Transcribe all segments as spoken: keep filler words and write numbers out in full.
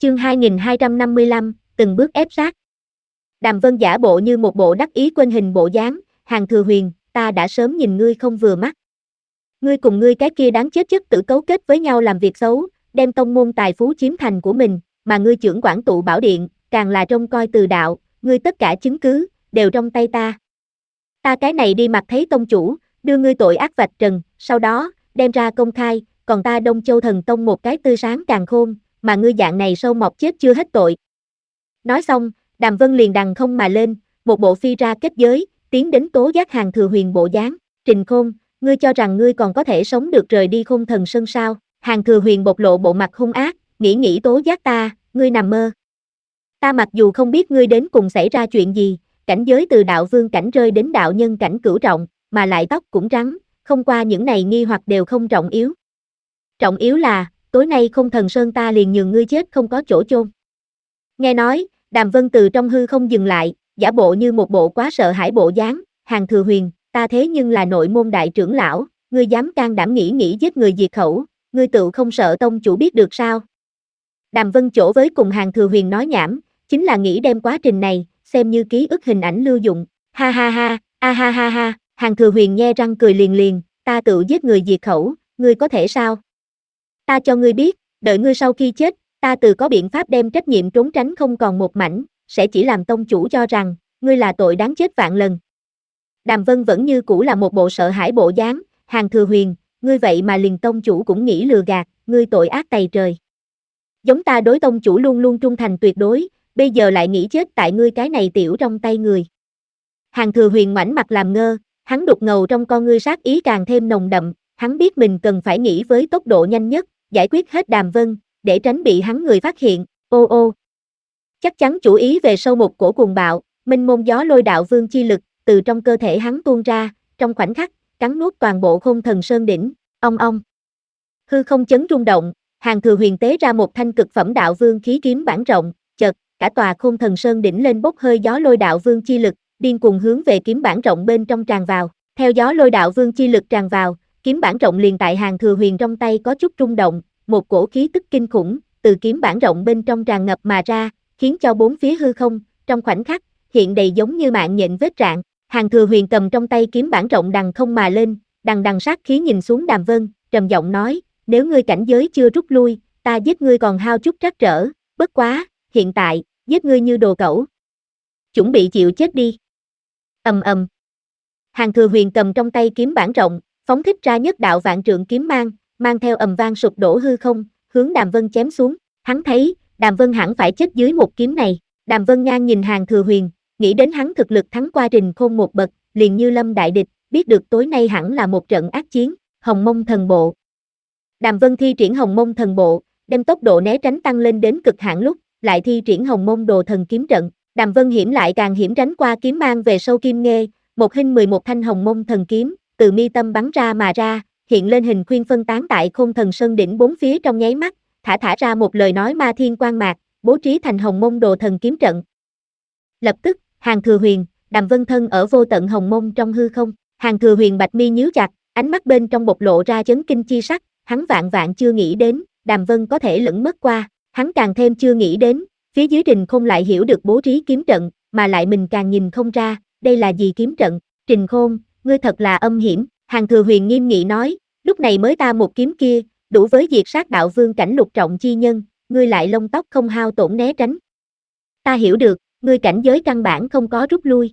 Chương hai nghìn hai trăm năm mươi lăm, từng bước ép sát. Đàm Vân giả bộ như một bộ đắc ý quên hình bộ dáng, Hàn Thừa Huyền, ta đã sớm nhìn ngươi không vừa mắt. Ngươi cùng ngươi cái kia đáng chết chất tử cấu kết với nhau làm việc xấu, đem tông môn tài phú chiếm thành của mình, mà ngươi chưởng quản tụ bảo điện, càng là trông coi từ đạo, ngươi tất cả chứng cứ, đều trong tay ta. Ta cái này đi mặt thấy tông chủ, đưa ngươi tội ác vạch trần, sau đó, đem ra công khai, còn ta Đông Châu Thần Tông một cái tươi sáng càng khôn, mà ngươi dạng này sâu mọt chết chưa hết tội. Nói xong, Đàm Vân liền đằng không mà lên, một bộ phi ra kết giới, tiến đến tố giác Hàn Thừa Huyền bộ dáng. Trình Khôn, ngươi cho rằng ngươi còn có thể sống được rời đi Khôn Thần Sơn sao? Hàn Thừa Huyền bộc lộ bộ mặt hung ác, nghĩ nghĩ tố giác ta, ngươi nằm mơ. Ta mặc dù không biết ngươi đến cùng xảy ra chuyện gì, cảnh giới từ đạo vương cảnh rơi đến đạo nhân cảnh cửu trọng, mà lại tóc cũng trắng, không qua những này nghi hoặc đều không trọng yếu. Trọng yếu là, tối nay Khôn Thần Sơn ta liền nhường ngươi chết không có chỗ chôn. Nghe nói, Đàm Vân từ trong hư không dừng lại, giả bộ như một bộ quá sợ hãi bộ dáng, Hàn Thừa Huyền, ta thế nhưng là nội môn đại trưởng lão, ngươi dám can đảm nghĩ nghĩ giết người diệt khẩu, ngươi tự không sợ tông chủ biết được sao? Đàm Vân chỗ với cùng Hàn Thừa Huyền nói nhảm, chính là nghĩ đem quá trình này, xem như ký ức hình ảnh lưu dụng, ha ha ha, a ha ha ha, Hàn Thừa Huyền nhe răng cười liền liền, ta tự giết người diệt khẩu, ngươi có thể sao? Ta cho ngươi biết, đợi ngươi sau khi chết, ta tự có biện pháp đem trách nhiệm trốn tránh không còn một mảnh, sẽ chỉ làm tông chủ cho rằng, ngươi là tội đáng chết vạn lần. Đàm Vân vẫn như cũ là một bộ sợ hãi bộ dáng, Hàn Thừa Huyền, ngươi vậy mà liền tông chủ cũng nghĩ lừa gạt, ngươi tội ác tày trời. Giống ta đối tông chủ luôn luôn trung thành tuyệt đối, bây giờ lại nghĩ chết tại ngươi cái này tiểu trong tay người. Hàn Thừa Huyền ngoảnh mặt làm ngơ, hắn đục ngầu trong con ngươi sát ý càng thêm nồng đậm, hắn biết mình cần phải nghĩ với tốc độ nhanh nhất, giải quyết hết Đàm Vân, để tránh bị hắn người phát hiện, ô ô. Chắc chắn chủ ý về sâu một cổ cuồng bạo, minh môn gió lôi đạo vương chi lực, từ trong cơ thể hắn tuôn ra, trong khoảnh khắc, cắn nuốt toàn bộ Khôn Thần Sơn đỉnh, ong ong. Hư không chấn rung động, Hàn Thừa Huyền tế ra một thanh cực phẩm đạo vương khí kiếm bản rộng, chợt, cả tòa Khôn Thần Sơn đỉnh lên bốc hơi gió lôi đạo vương chi lực, điên cuồng hướng về kiếm bản rộng bên trong tràn vào, theo gió lôi đạo vương chi lực tràn vào, kiếm bản rộng liền tại Hàn Thừa Huyền trong tay có chút rung động, một cổ khí tức kinh khủng, từ kiếm bản rộng bên trong tràn ngập mà ra, khiến cho bốn phía hư không, trong khoảnh khắc, hiện đầy giống như mạng nhện vết rạn. Hàn Thừa Huyền cầm trong tay kiếm bản rộng đằng không mà lên, đằng đằng sát khí nhìn xuống Đàm Vân, trầm giọng nói, nếu ngươi cảnh giới chưa rút lui, ta giết ngươi còn hao chút trắc trở, bất quá, hiện tại, giết ngươi như đồ cẩu. Chuẩn bị chịu chết đi. Ầm ầm. Hàn Thừa Huyền cầm trong tay kiếm bản rộng, phóng thích ra nhất đạo vạn trượng kiếm mang, mang theo ầm vang sụp đổ hư không, hướng Đàm Vân chém xuống. Hắn thấy, Đàm Vân hẳn phải chết dưới một kiếm này. Đàm Vân ngang nhìn Hàn Thừa Huyền, nghĩ đến hắn thực lực thắng qua Trình Khôn một bậc, liền như lâm đại địch, biết được tối nay hẳn là một trận ác chiến. Hồng Mông Thần Bộ. Đàm Vân thi triển Hồng Mông Thần Bộ, đem tốc độ né tránh tăng lên đến cực hạn lúc, lại thi triển Hồng Mông Đồ Thần Kiếm Trận. Đàm Vân hiểm lại càng hiểm tránh qua kiếm mang về sâu kim nghê, một hình mười một thanh Hồng Mông Thần Kiếm, từ mi tâm bắn ra mà ra, hiện lên hình khuyên phân tán tại Khôn Thần Sơn đỉnh bốn phía trong nháy mắt, thả thả ra một lời nói ma thiên quang mạc, bố trí thành Hồng Mông Đồ Thần Kiếm Trận. Lập tức, Hàn Thừa Huyền, Đàm Vân thân ở vô tận Hồng Mông trong hư không, Hàn Thừa Huyền bạch mi nhíu chặt, ánh mắt bên trong bộc lộ ra chấn kinh chi sắc, hắn vạn vạn chưa nghĩ đến, Đàm Vân có thể lẫn mất qua, hắn càng thêm chưa nghĩ đến, phía dưới Trình Khôn lại hiểu được bố trí kiếm trận, mà lại mình càng nhìn không ra, đây là gì kiếm trận. Trình Khôn, ngươi thật là âm hiểm, Hàn Thừa Huyền nghiêm nghị nói, lúc này mới ta một kiếm kia, đủ với diệt sát đạo vương cảnh lục trọng chi nhân, ngươi lại lông tóc không hao tổn né tránh. Ta hiểu được, ngươi cảnh giới căn bản không có rút lui.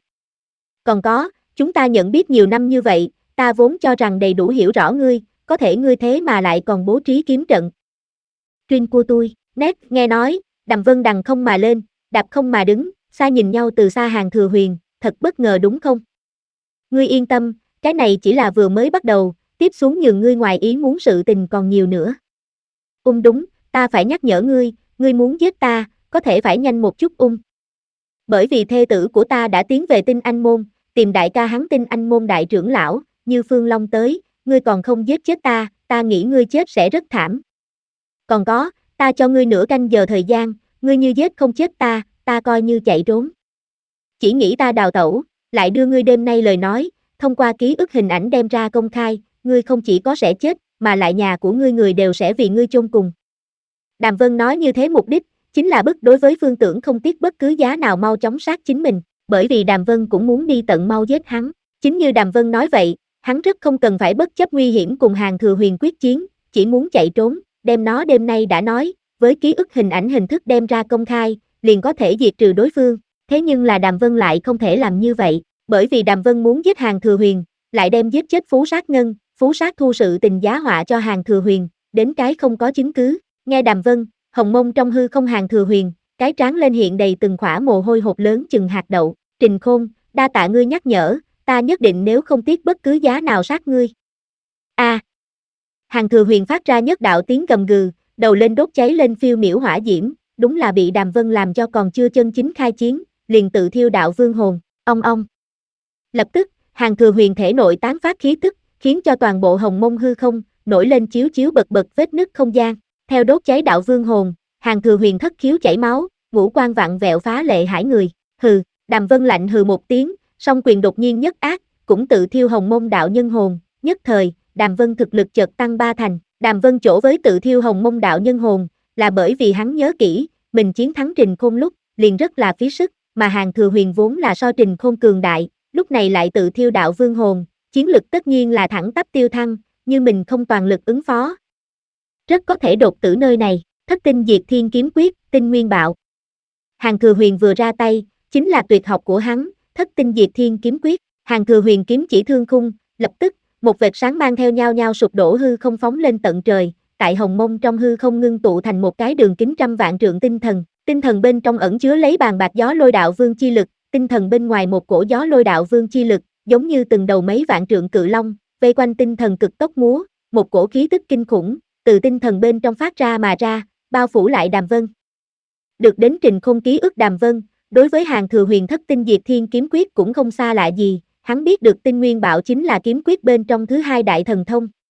Còn có, chúng ta nhận biết nhiều năm như vậy, ta vốn cho rằng đầy đủ hiểu rõ ngươi, có thể ngươi thế mà lại còn bố trí kiếm trận. Truyên của tôi, nét, nghe nói, Đàm Vân đằng không mà lên, đạp không mà đứng, xa nhìn nhau từ xa Hàn Thừa Huyền, thật bất ngờ đúng không? Ngươi yên tâm, cái này chỉ là vừa mới bắt đầu, tiếp xuống nhường ngươi ngoài ý muốn sự tình còn nhiều nữa. Ung đúng, ta phải nhắc nhở ngươi, ngươi muốn giết ta, có thể phải nhanh một chút ung. Bởi vì thê tử của ta đã tiến về Tinh Anh Môn, tìm đại ca hắn Tinh Anh Môn đại trưởng lão, như Phương Long tới, ngươi còn không giết chết ta, ta nghĩ ngươi chết sẽ rất thảm. Còn có, ta cho ngươi nửa canh giờ thời gian, ngươi như giết không chết ta, ta coi như chạy trốn. Chỉ nghĩ ta đào tẩu, lại đưa ngươi đêm nay lời nói, thông qua ký ức hình ảnh đem ra công khai, ngươi không chỉ có sẽ chết, mà lại nhà của ngươi người đều sẽ vì ngươi chôn cùng. Đàm Vân nói như thế mục đích, chính là bức đối với Phương Tưởng không tiếc bất cứ giá nào mau chóng sát chính mình, bởi vì Đàm Vân cũng muốn đi tận mau giết hắn. Chính như Đàm Vân nói vậy, hắn rất không cần phải bất chấp nguy hiểm cùng Hàn Thừa Huyền quyết chiến, chỉ muốn chạy trốn, đem nó đêm nay đã nói, với ký ức hình ảnh hình thức đem ra công khai, liền có thể diệt trừ đối phương. Thế nhưng là Đàm Vân lại không thể làm như vậy, bởi vì Đàm Vân muốn giết Hàn Thừa Huyền, lại đem giết chết Phú Sát Ngân, Phú Sát thu sự tình giá họa cho Hàn Thừa Huyền, đến cái không có chứng cứ. Nghe Đàm Vân, hồng mông trong hư không Hàn Thừa Huyền, cái trán lên hiện đầy từng khỏa mồ hôi hột lớn chừng hạt đậu. Trình Khôn, đa tạ ngươi nhắc nhở, ta nhất định nếu không tiếc bất cứ giá nào sát ngươi. A. À, Hàn Thừa Huyền phát ra nhất đạo tiếng gầm gừ, đầu lên đốt cháy lên phiêu miểu hỏa diễm, đúng là bị Đàm Vân làm cho còn chưa chân chính khai chiến, liền tự thiêu đạo vương hồn, ong ong. Lập tức, Hàn Thừa Huyền thể nội tán phát khí tức, khiến cho toàn bộ hồng mông hư không nổi lên chiếu chiếu bật bật vết nứt không gian. Theo đốt cháy đạo vương hồn, Hàn Thừa Huyền thất khiếu chảy máu, ngũ quan vặn vẹo phá lệ hải người. Hừ, Đàm Vân lạnh hừ một tiếng, song quyền đột nhiên nhất ác, cũng tự thiêu hồng mông đạo nhân hồn. Nhất thời, Đàm Vân thực lực chợt tăng ba thành. Đàm Vân chỗ với tự thiêu hồng mông đạo nhân hồn, là bởi vì hắn nhớ kỹ, mình chiến thắng Trình Khôn lúc, liền rất là phí sức, mà Hàn Thừa Huyền vốn là so Trình Khôn cường đại, lúc này lại tự thiêu đạo vương hồn, chiến lực tất nhiên là thẳng tắp tiêu thăng, như mình không toàn lực ứng phó, rất có thể đột tử nơi này. Thất tinh diệt thiên kiếm quyết, tinh nguyên bạo. Hàn Thừa Huyền vừa ra tay, chính là tuyệt học của hắn, thất tinh diệt thiên kiếm quyết. Hàn Thừa Huyền kiếm chỉ thương khung, lập tức, một vệt sáng mang theo nhau nhau sụp đổ hư không phóng lên tận trời, tại hồng mông trong hư không ngưng tụ thành một cái đường kính trăm vạn trượng tinh thần. Tinh thần bên trong ẩn chứa lấy bàn bạc gió lôi đạo vương chi lực, tinh thần bên ngoài một cổ gió lôi đạo vương chi lực, giống như từng đầu mấy vạn trượng cự long, vây quanh tinh thần cực tốc múa, một cổ khí tức kinh khủng từ tinh thần bên trong phát ra mà ra, bao phủ lại Đàm Vân. Được đến Trình Khôn ký ức Đàm Vân, đối với Hàn Thừa Huyền thất tinh diệt thiên kiếm quyết cũng không xa lạ gì, hắn biết được tinh nguyên bạo chính là kiếm quyết bên trong thứ hai đại thần thông,